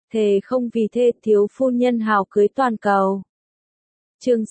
thề không vì thê thiếu phu nhân hào cưới toàn cầu. Chương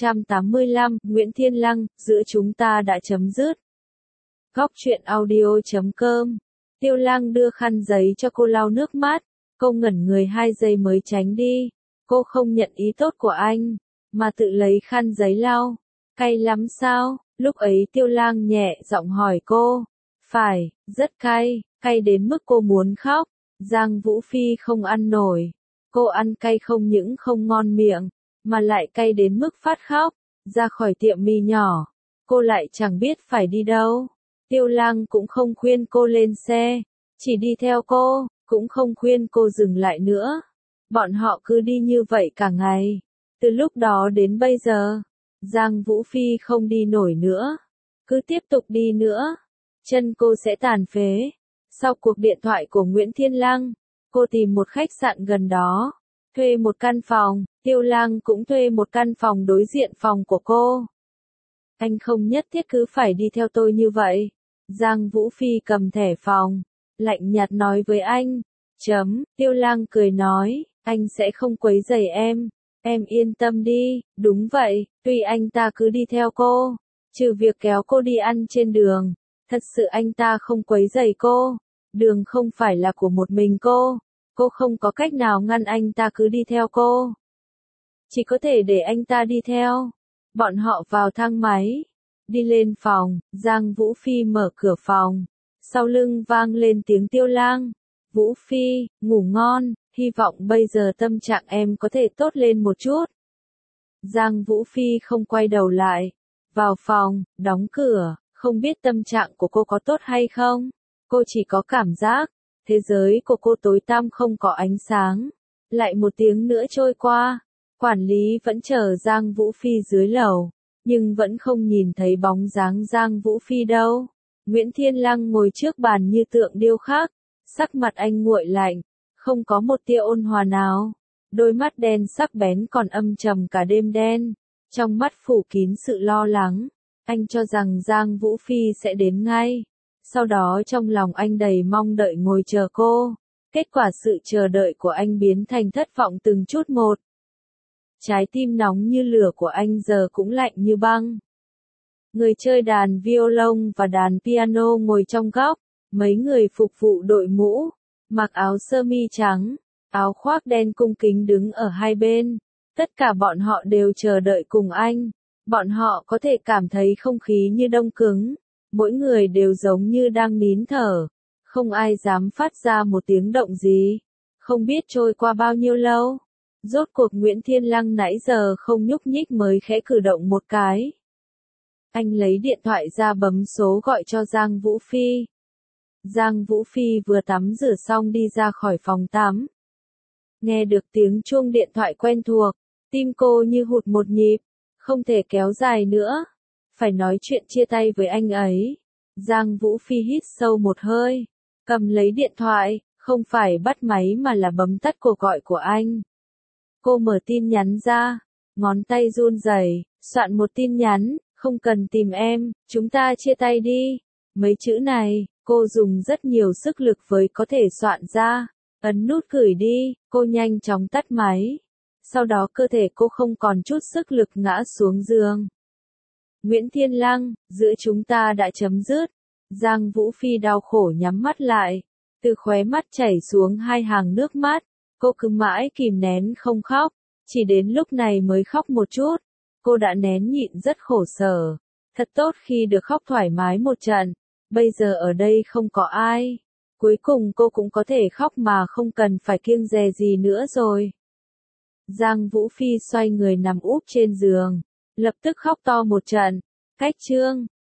685, Nguyễn Thiên Lăng, giữa chúng ta đã chấm dứt. Góc truyện audio.com. Tiêu Lăng đưa khăn giấy cho cô lau nước mắt, cô ngẩn người 2 giây mới tránh đi. Cô không nhận ý tốt của anh, mà tự lấy khăn giấy lau. Cay lắm sao? Lúc ấy Tiêu Lăng nhẹ giọng hỏi cô. Phải, rất cay, cay đến mức cô muốn khóc. Giang Vũ Phi không ăn nổi. Cô ăn cay không những không ngon miệng, mà lại cay đến mức phát khóc. Ra khỏi tiệm mì nhỏ, cô lại chẳng biết phải đi đâu. Tiêu Lăng cũng không khuyên cô lên xe, chỉ đi theo cô, cũng không khuyên cô dừng lại nữa. Bọn họ cứ đi như vậy cả ngày. Từ lúc đó đến bây giờ, Giang Vũ Phi không đi nổi nữa. Cứ tiếp tục đi nữa, chân cô sẽ tàn phế. Sau cuộc điện thoại của Nguyễn Thiên Lăng, cô tìm một khách sạn gần đó, thuê một căn phòng. Tiêu Lăng cũng thuê một căn phòng đối diện phòng của cô. Anh không nhất thiết cứ phải đi theo tôi như vậy. Giang Vũ Phi cầm thẻ phòng, lạnh nhạt nói với anh. Tiêu Lăng cười nói, anh sẽ không quấy rầy em yên tâm đi. Đúng vậy, tuy anh ta cứ đi theo cô, trừ việc kéo cô đi ăn trên đường, thật sự anh ta không quấy rầy cô. Đường không phải là của một mình cô không có cách nào ngăn anh ta cứ đi theo cô. Chỉ có thể để anh ta đi theo. Bọn họ vào thang máy, đi lên phòng. Giang Vũ Phi mở cửa phòng, sau lưng vang lên tiếng Tiêu Lăng. Vũ Phi, ngủ ngon, hy vọng bây giờ tâm trạng em có thể tốt lên một chút. Giang Vũ Phi không quay đầu lại, vào phòng, đóng cửa. Không biết tâm trạng của cô có tốt hay không, cô chỉ có cảm giác thế giới của cô tối tăm không có ánh sáng. Lại một tiếng nữa trôi qua, quản lý vẫn chờ Giang Vũ Phi dưới lầu, nhưng vẫn không nhìn thấy bóng dáng Giang Vũ Phi đâu. Nguyễn Thiên Lăng ngồi trước bàn như tượng điêu khắc, sắc mặt anh nguội lạnh, không có một tia ôn hòa nào. Đôi mắt đen sắc bén còn âm trầm cả đêm đen, trong mắt phủ kín sự lo lắng. Anh cho rằng Giang Vũ Phi sẽ đến ngay. Sau đó trong lòng anh đầy mong đợi ngồi chờ cô. Kết quả sự chờ đợi của anh biến thành thất vọng từng chút một. Trái tim nóng như lửa của anh giờ cũng lạnh như băng. Người chơi đàn violon và đàn piano ngồi trong góc. Mấy người phục vụ đội mũ, mặc áo sơ mi trắng, áo khoác đen cung kính đứng ở hai bên. Tất cả bọn họ đều chờ đợi cùng anh. Bọn họ có thể cảm thấy không khí như đông cứng. Mỗi người đều giống như đang nín thở. Không ai dám phát ra một tiếng động gì. Không biết trôi qua bao nhiêu lâu. Rốt cuộc Nguyễn Thiên Lăng nãy giờ không nhúc nhích mới khẽ cử động một cái. Anh lấy điện thoại ra bấm số gọi cho Giang Vũ Phi. Giang Vũ Phi vừa tắm rửa xong đi ra khỏi phòng tắm. Nghe được tiếng chuông điện thoại quen thuộc, tim cô như hụt một nhịp. Không thể kéo dài nữa. Phải nói chuyện chia tay với anh ấy. Giang Vũ Phi hít sâu một hơi, cầm lấy điện thoại, không phải bắt máy mà là bấm tắt cuộc gọi của anh. Cô mở tin nhắn ra, ngón tay run rẩy, soạn một tin nhắn, không cần tìm em, chúng ta chia tay đi. Mấy chữ này, cô dùng rất nhiều sức lực với có thể soạn ra. Ấn nút gửi đi, cô nhanh chóng tắt máy. Sau đó cơ thể cô không còn chút sức lực ngã xuống giường. Nguyễn Thiên Lăng, giữa chúng ta đã chấm dứt. Giang Vũ Phi đau khổ nhắm mắt lại. Từ khóe mắt chảy xuống 2 hàng nước mắt. Cô cứ mãi kìm nén không khóc. Chỉ đến lúc này mới khóc một chút. Cô đã nén nhịn rất khổ sở. Thật tốt khi được khóc thoải mái một trận. Bây giờ ở đây không có ai. Cuối cùng cô cũng có thể khóc mà không cần phải kiêng dè gì nữa rồi. Giang Vũ Phi xoay người nằm úp trên giường, lập tức khóc to một trận. Cách chương